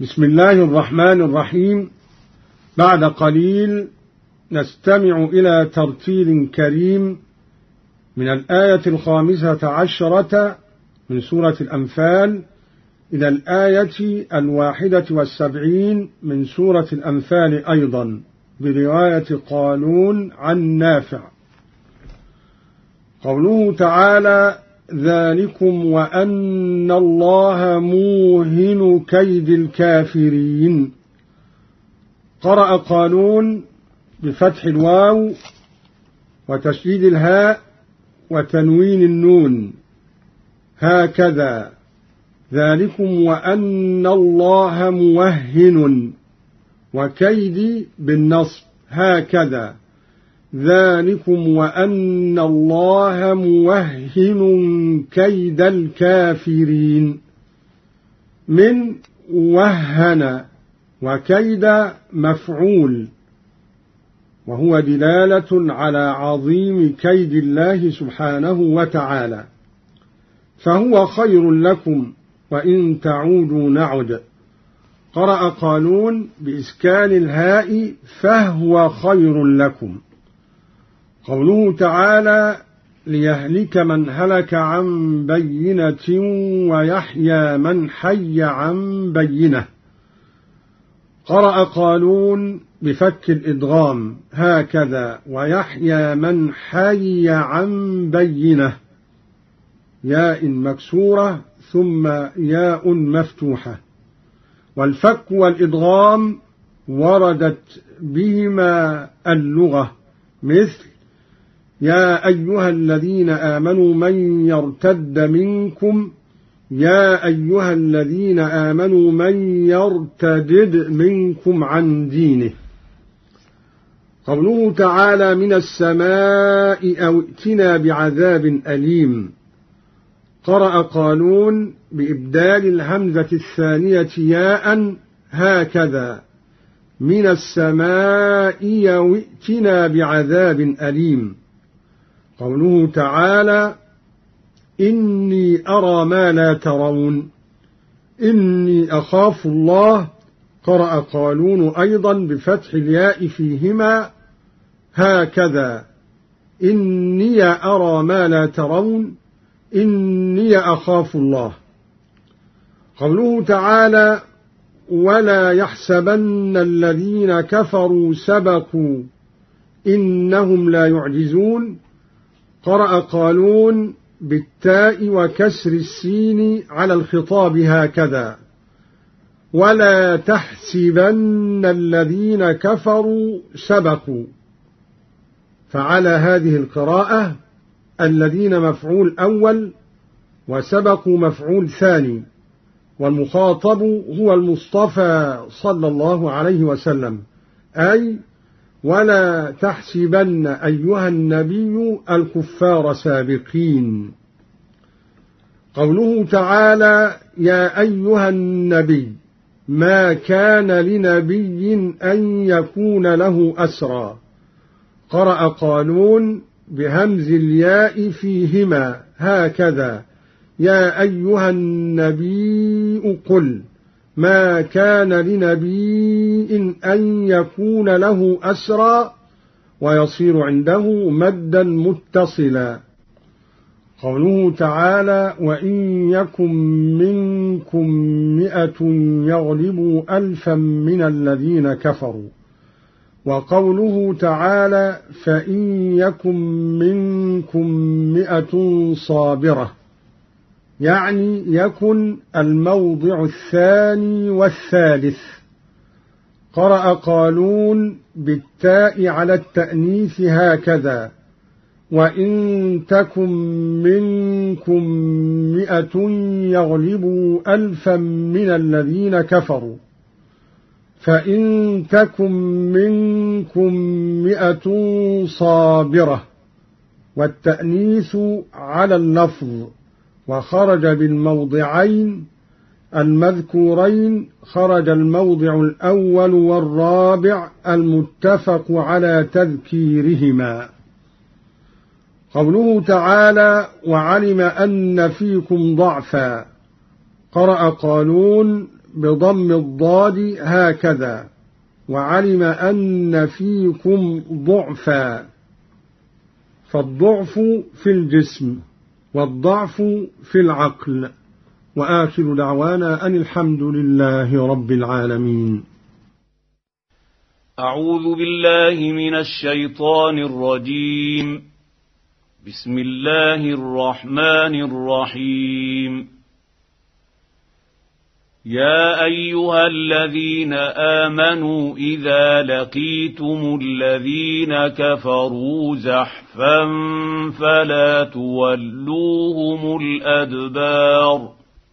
بسم الله الرحمن الرحيم. بعد قليل نستمع إلى ترتيل كريم من الآية 15 من سورة الأنفال إلى الآية 71 من سورة الأنفال أيضا، برواية قالون عن نافع. قوله تعالى: ذلكم وأن الله موهن كيد الكافرين. قرأ قالون بفتح الواو وتشديد الهاء وتنوين النون، هكذا. ذلكم وأن الله موهن، وكيد بالنصب، هكذا. ذلكم وأن الله موهن كيد الكافرين. من وهن، وكيد مفعول، وهو دلالة على عظيم كيد الله سبحانه وتعالى. فهو خير لكم وإن تعودوا نعد. قرأ قالون بإسكان الهاء فهو خير لكم. قوله تعالى: ليهلك من هلك عن بينة ويحيى من حي عن بينة. قرأ قالون بفك الإدغام، هكذا. ويحيى من حي عن بينة، ياء مكسورة ثم ياء مفتوحة. والفك والإدغام وردت بهما اللغة، مثل: يا أيها الذين آمنوا من يرتد منكم، يا أيها الذين آمنوا من يرتد منكم عن دينه. قوله تعالى: من السماء أو ائتنا بعذاب أليم. قرأ قالون بإبدال الهمزة الثانية ياء، هكذا. من السماء أو ائتنا بعذاب أليم. قوله تعالى: إني أرى ما لا ترون، إني أخاف الله. قرأ قالون أيضا بفتح الياء فيهما، هكذا. إني أرى ما لا ترون، إني أخاف الله. قوله تعالى: ولا يحسبن الذين كفروا سبقوا إنهم لا يعجزون. قرأ قالون بالتاء وكسر السين على الخطاب، هكذا. ولا تحسبن الذين كفروا سبقوا. فعلى هذه القراءة الذين مفعول أول، وسبقوا مفعول ثاني، والمخاطب هو المصطفى صلى الله عليه وسلم، أي: ولا تحسبن أيها النبي الكفار سابقين. قوله تعالى: يا أيها النبي، ما كان لنبي أن يكون له أسرى. قرأ قالون بهمز الياء فيهما، هكذا. يا أيها النبي قل ما كان لنبي أن يكون له أسرى، ويصير عنده مدا متصلا. قوله تعالى: وإن يكن منكم 100 يغلبوا 1000 من الذين كفروا. وقوله تعالى: فإن يكن منكم 100 صابرة، يعني يكن الموضع الثاني والثالث. قرأ قالون بالتاء على التأنيث، هكذا. وإن تكن منكم 100 يغلبوا 1000 من الذين كفروا. فإن تكن منكم 100 صابرة، والتأنيث على اللفظ، وخرج بالموضعين المذكورين. خرج الموضع الأول والرابع المتفق على تذكيرهما. قوله تعالى: وعلم أن فيكم ضعفا. قرأ قالون بضم الضاد هكذا: وعلم أن فيكم ضعفا، فالضعف في الجسم والضعف في العقل. وآخر دعوانا أن الحمد لله رب العالمين. أعوذ بالله من الشيطان الرجيم. بسم الله الرحمن الرحيم. يا أيها الذين آمنوا إذا لقيتم الذين كفروا زحفا فلا تولوهم الأدبار،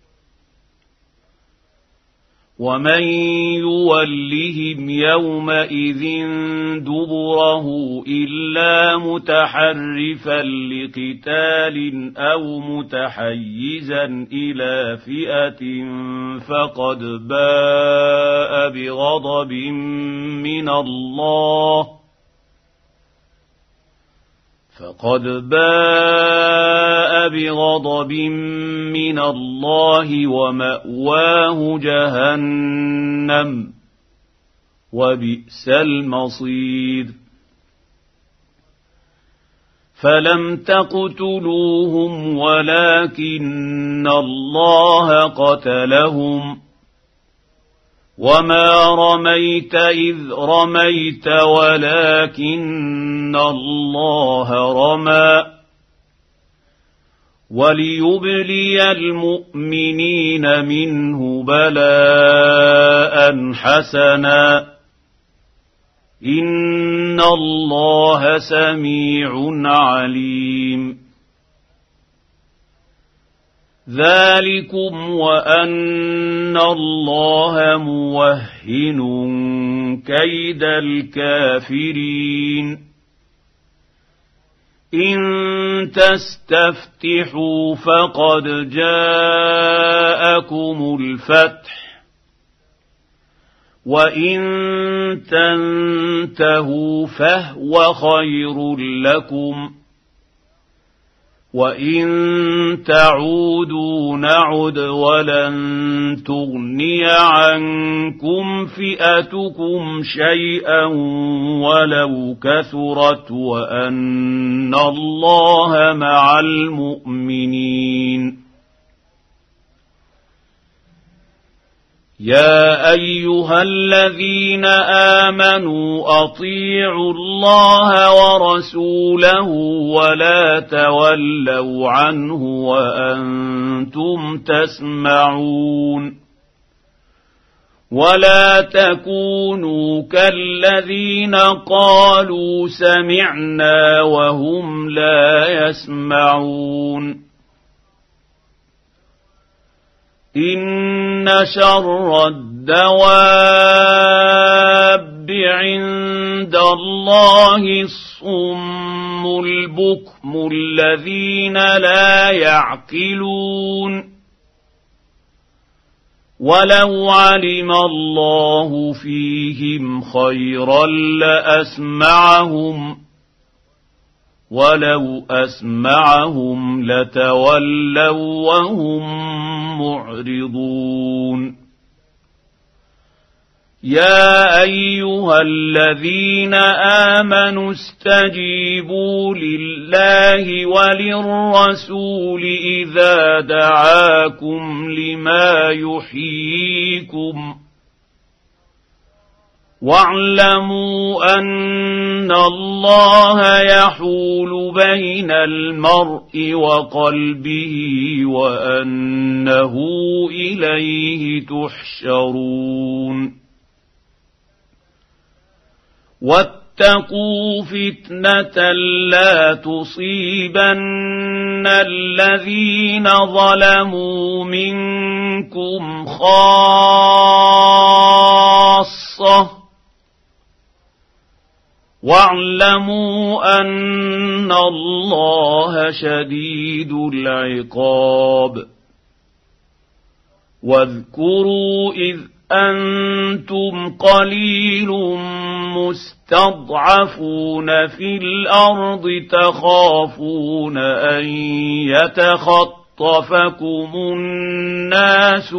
ومن يولهم يومئذ دبره إلا متحرفا لقتال أو متحيزا إلى فئة فقد باء بغضب من الله ومأواه جهنم وبئس المصير. فلم تقتلوهم ولكن الله قتلهم، وما رميت إذ رميت ولكن الله رمى، وليبلي المؤمنين منه بلاء حسنا، إن الله سميع عليم. ذلكم وأن الله موهن كيد الكافرين. إن تستفتحوا فقد جاءكم الفتح، وإن تنتهوا فهو خير لكم، وإن تعودوا نعد ولن تغني عنكم فئتكم شيئا ولو كثرت، وأن الله مع المؤمنين. يا أيها الذين آمنوا أطيعوا الله ورسوله ولا تولوا عنه وأنتم تسمعون، ولا تكونوا كالذين قالوا سمعنا وهم لا يسمعون. إن شر الدواب عند الله الصم البكم الذين لا يعقلون، ولو علم الله فيهم خيرا لأسمعهم، ولو أسمعهم لتولوا وهم معرضون. يا أيها الذين آمنوا استجيبوا لله وللرسول إذا دعاكم لما يحييكم، واعلموا أن الله يحول بين المرء وقلبه وأنه إليه تحشرون. واتقوا فتنة لا تصيبن الذين ظلموا منكم خاصة، واعلموا أن الله شديد العقاب. واذكروا إذ أنتم قليل مستضعفون في الأرض تخافون أن اصطفكم الناس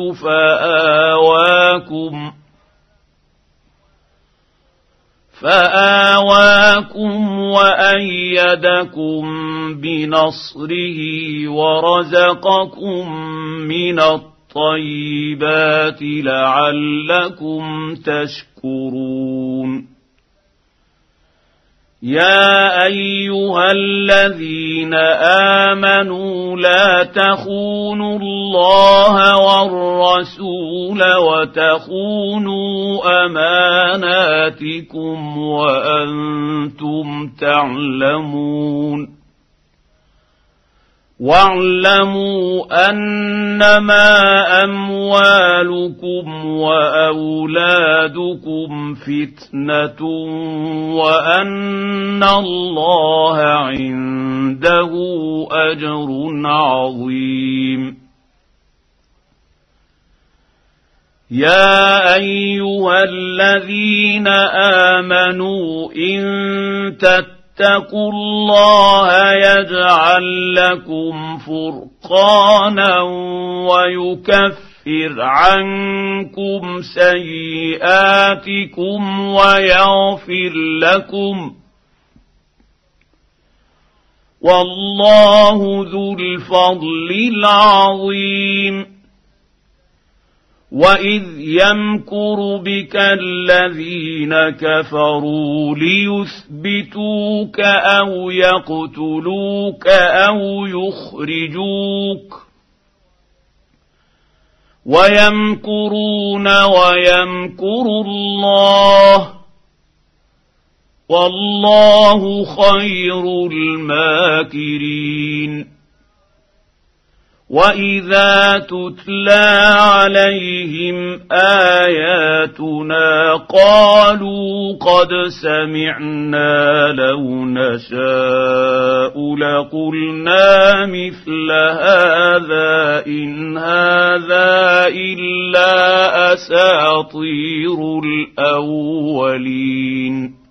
فآواكم وأيدكم بنصره ورزقكم من الطيبات لعلكم تشكرون. يا أيها الذين آمنوا لا تخونوا الله والرسول وتخونوا أماناتكم وأنتم تعلمون. واعلموا أنما أموالكم وأولادكم فتنة وأن الله عنده أجر عظيم. يا أيها الذين آمنوا إن اتقوا الله يجعل لكم فرقانا ويكفر عنكم سيئاتكم ويغفر لكم والله ذو الفضل العظيم. وإذ يمكر بك الذين كفروا ليثبتوك أو يقتلوك أو يخرجوك ويمكرون ويمكر الله والله خير الماكرين. وإذا تتلى عليهم آياتنا قالوا قد سمعنا لو نشاء لقلنا مثل هذا إن هذا إلا أساطير الأولين.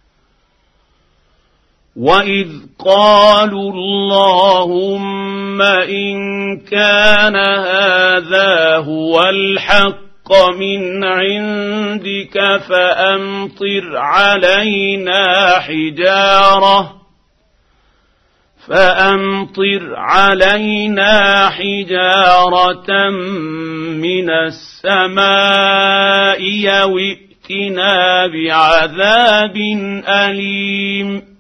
وإذ قالوا اللهم إن كان هذا هو الحق من عندك فأمطر علينا حجارة من السماء أو ائتنا بعذاب أليم.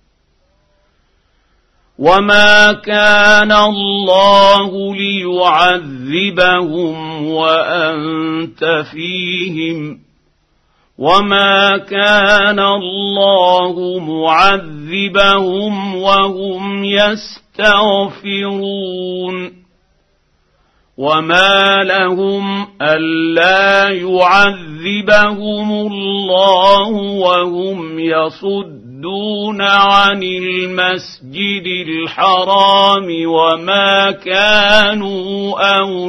وما كان الله ليعذبهم وأنت فيهم وما كان الله معذبهم وهم يستغفرون. وما لهم ألا يعذبهم الله وهم يصدون عن المسجد الحرام وما كانوا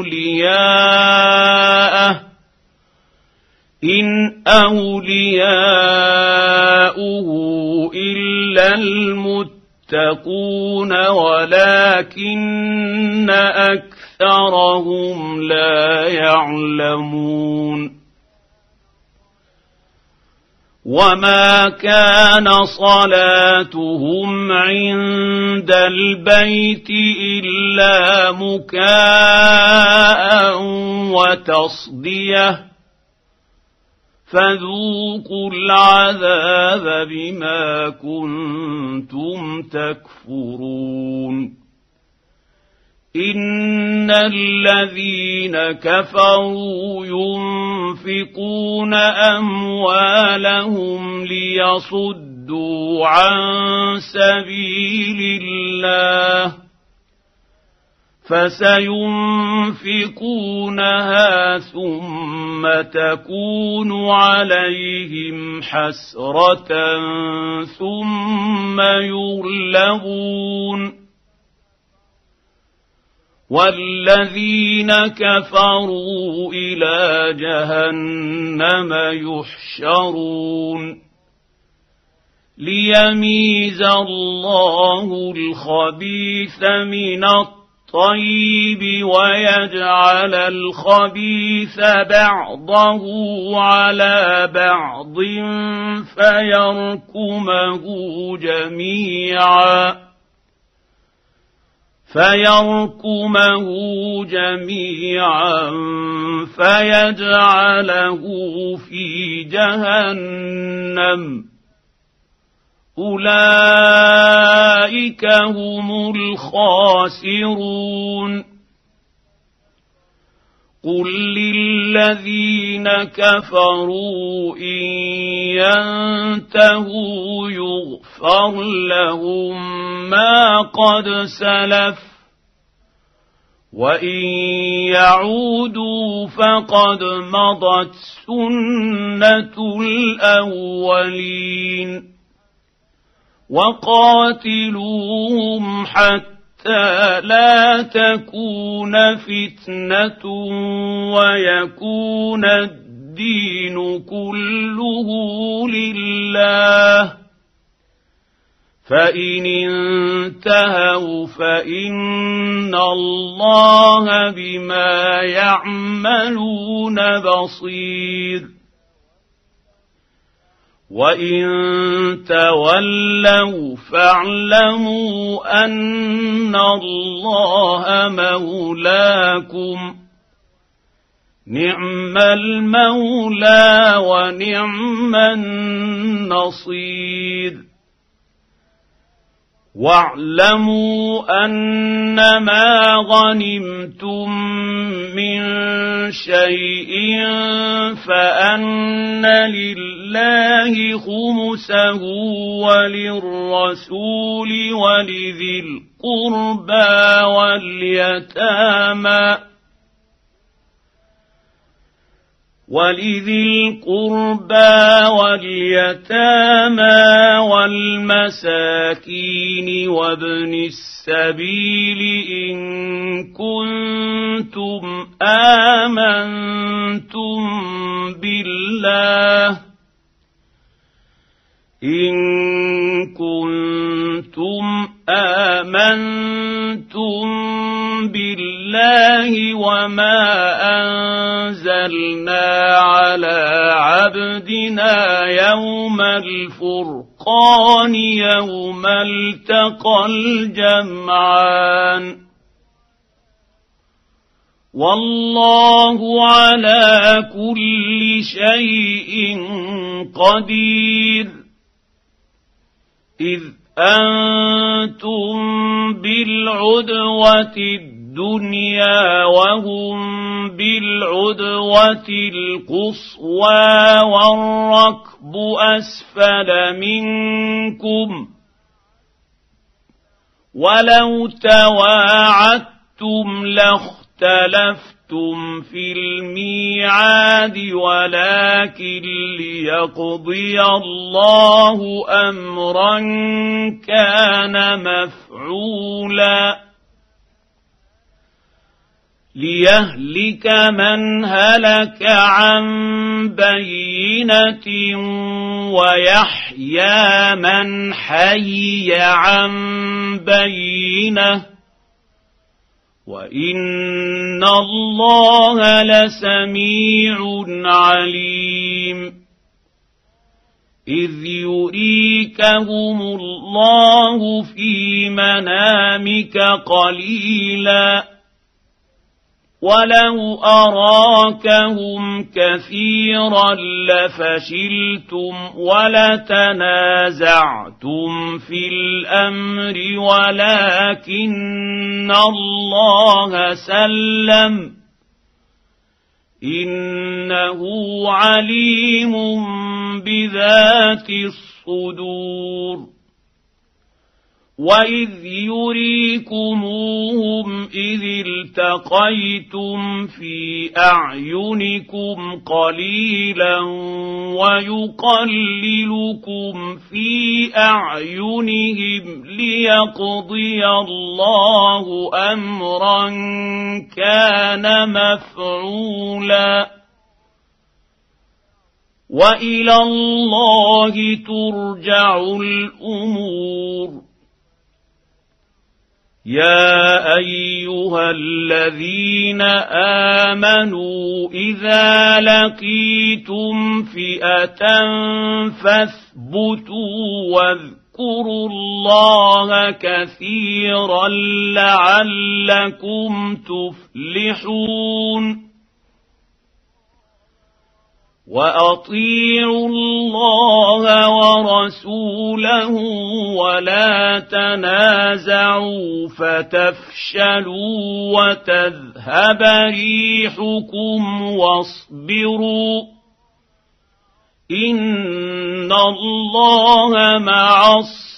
أولياءه إن أولياؤه إلا المتقون ولكن أكثرهم لا يعلمون. وما كان صلاتهم عند البيت إلا مكاء وتصدية فذوقوا العذاب بما كنتم تكفرون. إن الذين كفروا ينفقون أموالهم ليصدوا عن سبيل الله فسينفقونها ثم تكون عليهم حسرة ثم يغلبون والذين كفروا إلى جهنم يحشرون. ليميز الله الخبيث من الطيب الطيب ويجعل الخبيث بعضه على بعض فيركمه جميعا فيجعله في جهنم أولئك هم الخاسرون قل للذين كفروا إن ينتهوا يغفر لهم ما قد سلف وإن يعودوا فقد مضت سنة الأولين وقاتلوهم حتى لا تكون فتنة ويكون الدين كله لله فإن انتهوا فإن الله بما يعملون بصير وإن تولوا فاعلموا أن الله مولاكم نعم المولى ونعم النصير واعلموا أنما غنمتم من شيء فأن لله خمسه وللرسول ولذي القربى واليتامى والمساكين وابن السبيل إن كنتم آمنتم بالله وما أنزلنا على عبدنا يوم الفرقان يوم التقى الجمعان والله على كل شيء قدير إذ أنتم بالعدوة الدنيا وهم بالعدوة القصوى والركب أسفل منكم ولو تواعدتم لاختلفتم في الميعاد ولكن ليقضي الله أمرا كان مفعولا ليهلك من هلك عن بينة ويحيى من حي عن بينة وإن الله لسميع عليم إذ يريكهم الله في منامك قليلا ولو أراكهم كثيرا لفشلتم ولتنازعتم في الأمر ولكن الله سلم إنه عليم بذات الصدور وإذ يريكموهم إذ التقيتم في أعينكم قليلا ويقللكم في أعينهم ليقضي الله أمرا كان مفعولا وإلى الله ترجع الأمور يا أيها الذين آمنوا إذا لقيتم فئة فاثبتوا واذكروا الله كثيرا لعلكم تفلحون وأطيعوا الله ورسوله ولا تنازعوا فتفشلوا وتذهب ريحكم واصبروا إن الله مع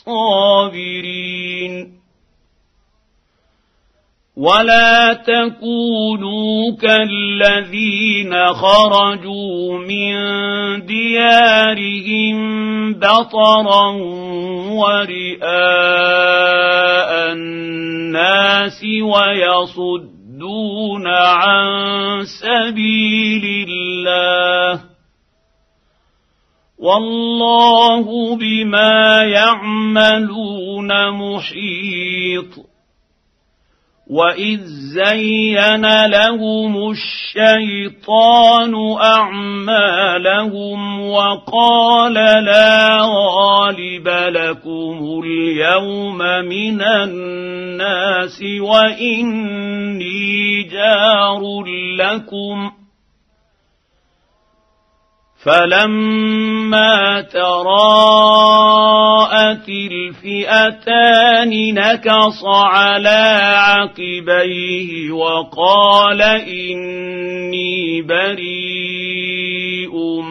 الصابرين ولا تكونوا كالذين خرجوا من ديارهم بطرا ورئاء الناس ويصدون عن سبيل الله والله بما يعملون محيط وإذ زين لهم الشيطان أعمالهم وقال لا غالب لكم اليوم من الناس وإني جار لكم فلما تراءت الفئتان نكص على عقبيه وقال إني بريء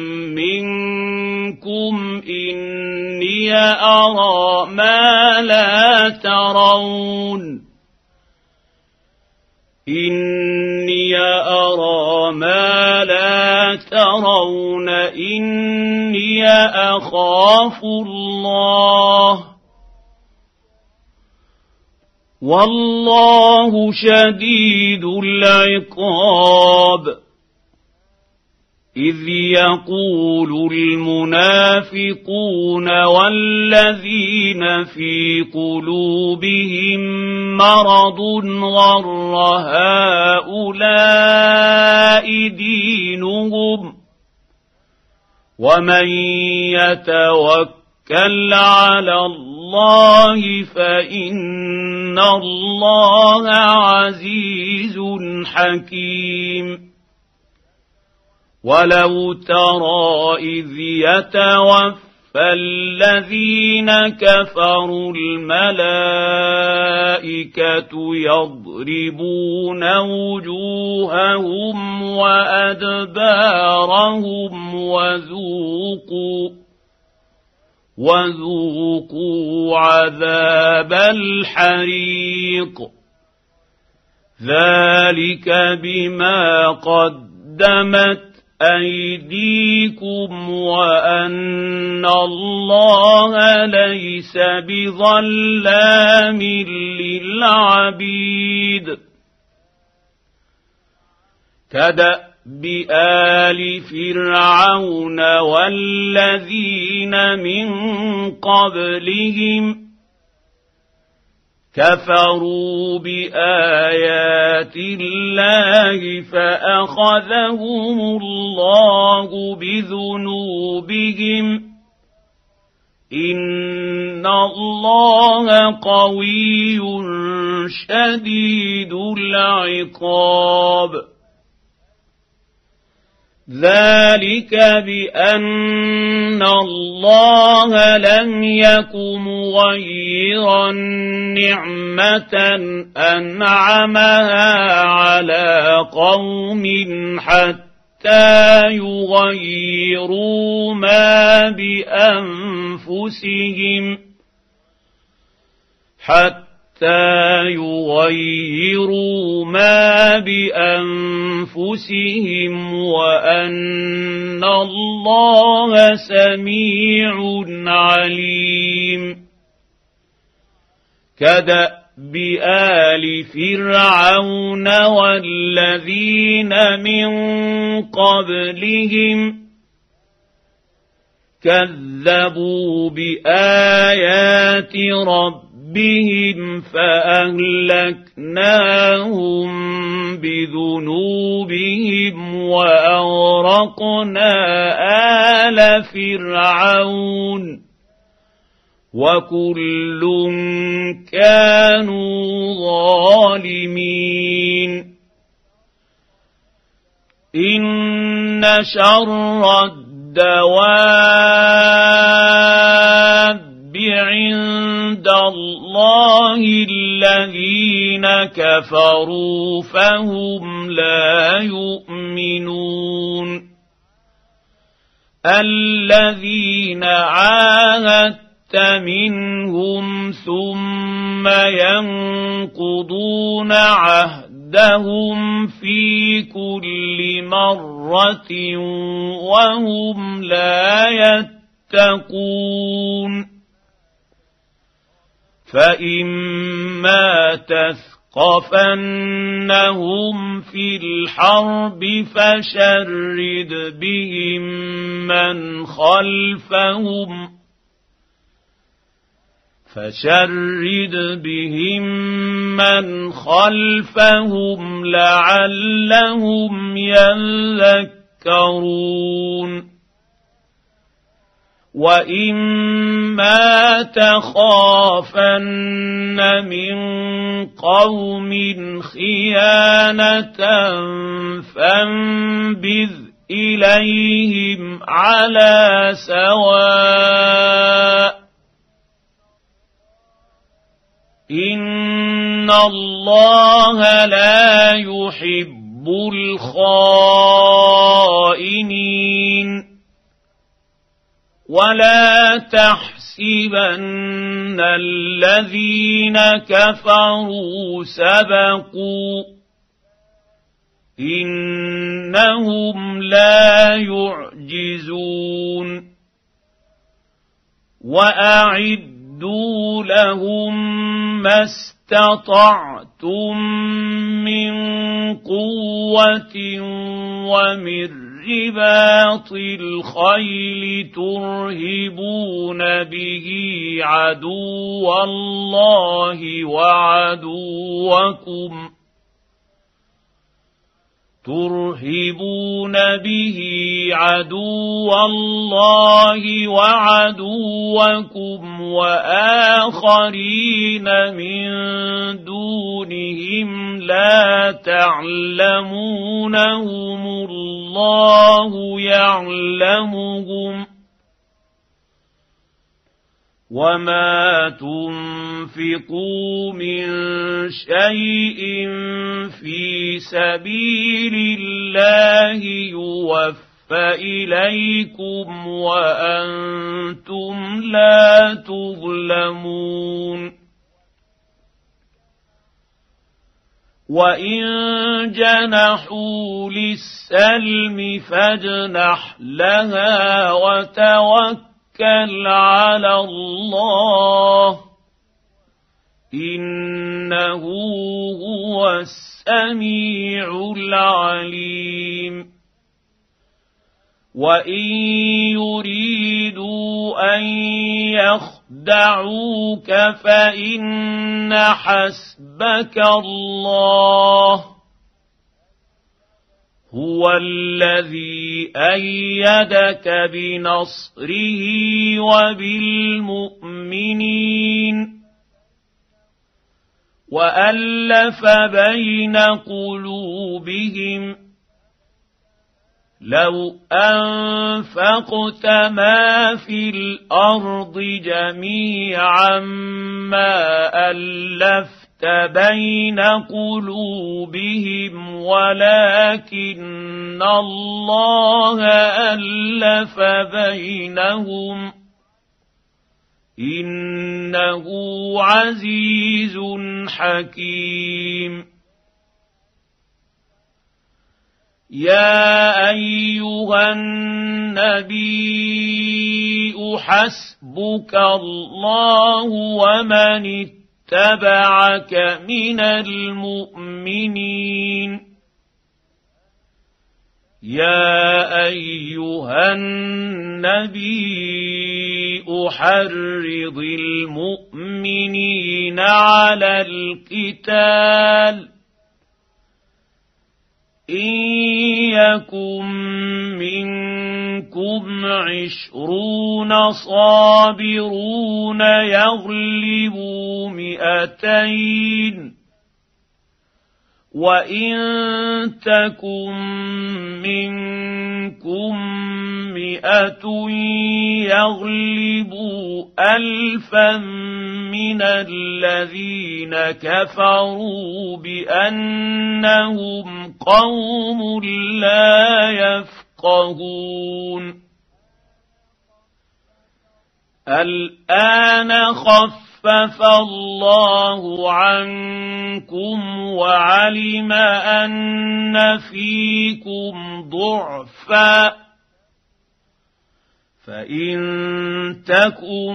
منكم إني أرى ما لا ترون إني أرى ما لا ترون إني أخاف الله والله شديد العقاب إذ يقول المنافقون والذين في قلوبهم مرض غر هؤلاء دينهم ومن يتوكل على الله فإن الله عزيز حكيم ولو ترى إذ يتوفى الذين كفروا الملائكة يضربون وجوههم وأدبارهم وذوقوا عذاب الحريق ذلك بما قدمت أيديكم وأن الله ليس بظلام للعبيد كدأب آل فرعون والذين من قبلهم كفروا بآيات الله فأخذهم الله بذنوبهم إن الله قوي شديد العقاب ذلك بأن الله لم يك مغيرا نعمة أنعمها على قوم حتى يغيروا ما بأنفسهم وأن الله سميع عليم كدأب آل فرعون والذين من قبلهم كذبوا بآيات ربهم ربهم فأهلكناهم بذنوبهم وأغرقنا آل فرعون وكل كانوا ظالمين إن شر الدواب عند الله الذين كفروا فهم لا يؤمنون الذين عاهدت منهم ثم ينقضون عهدهم في كل مرة وهم لا يتقون فإما تثقفنهم في الحرب فشرد بهم من خلفهم لعلهم يذكرون وإما تخافن من قوم خيانة فانبذ إليهم على سواء إن الله لا يحب الخائنين ولا تحسبن الذين كفروا سبقوا إنهم لا يعجزون وأعدوا لهم ما استطعتم من قوة ومن رباط الخيل ترهبون به عدو الله وعدوكم وآخرين من دونهم لا تعلمونهم الله يعلمهم وما تنفقوا من شيء في سبيل الله يوفى إليكم وأنتم لا تظلمون وإن جنحوا للسلم فاجنح لها وتوكل على الله إنه هو السميع العليم وإن يريدوا أن يخدعوك فإن حسبك الله هو الذي أيدك بنصره وبالمؤمنين وألف بين قلوبهم لو أنفقت ما في الأرض جميعا ما ألفت بين قلوبهم ولكن الله ألف بينهم إنه عزيز حكيم يا أيها النبي حسبك الله ومن اتبعك من المؤمنين يا أيها النبي يحرض المؤمنين على القتال إن يكن منكم 20 صابرون يغلبوا 200 وإن تكن منكم 100 يغلبوا 1000 من الذين كفروا بأنهم قوم لا يفقهون الآن خفف الله عنكم وعلم أن فيكم ضعفا فإن تكن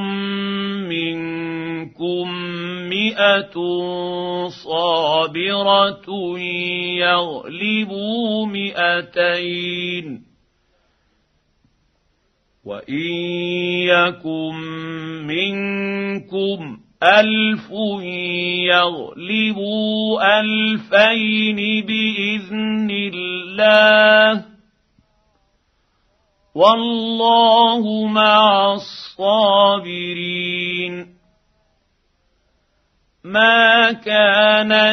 منكم 100 صابرة يغلبوا 200 وإن يكن منكم 1000 يغلبوا 2000 بإذن الله والله مع الصابرين ما كان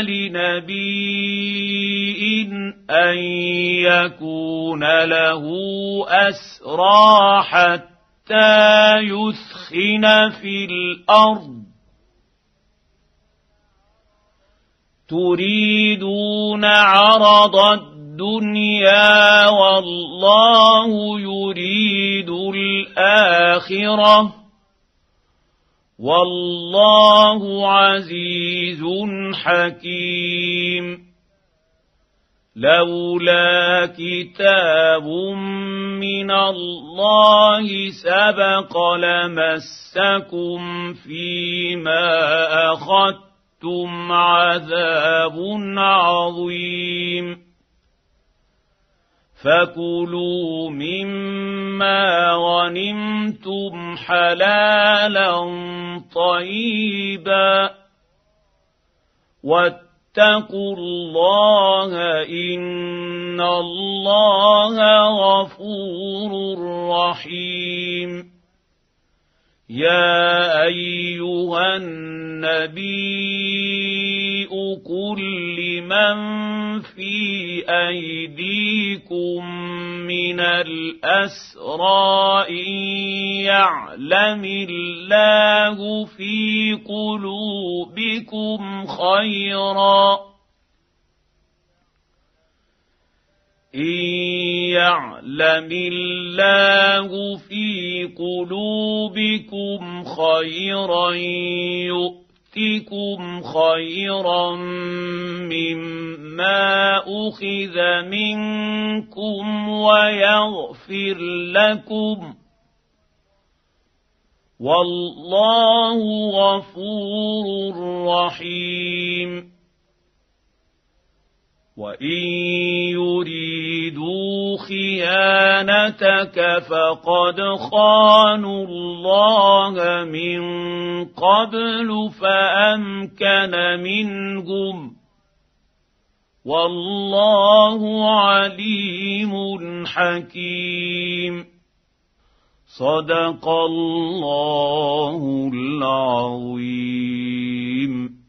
لنبي أن يكون له أسرى حتى يثخن في الأرض تريدون عرض الدنيا والله يريد الآخرة والله عزيز حكيم لولا كتاب من الله سبق لمسكم فيما أخذتم عذاب عظيم فكلوا مما غنمتم حلالا طيبا واتقوا الله إن الله غفور رحيم يا أيها النبي قل لمن في أيديكم من الأسرى إن يعلم الله في قلوبكم خيرا إن يعلم الله في قلوبكم خيرا يؤتكم خيرا مما أخذ منكم ويغفر لكم والله غفور رحيم وإن يريدوا خيانتك فقد خانوا الله من قبل فأمكن منهم والله عليم حكيم صدق الله العظيم.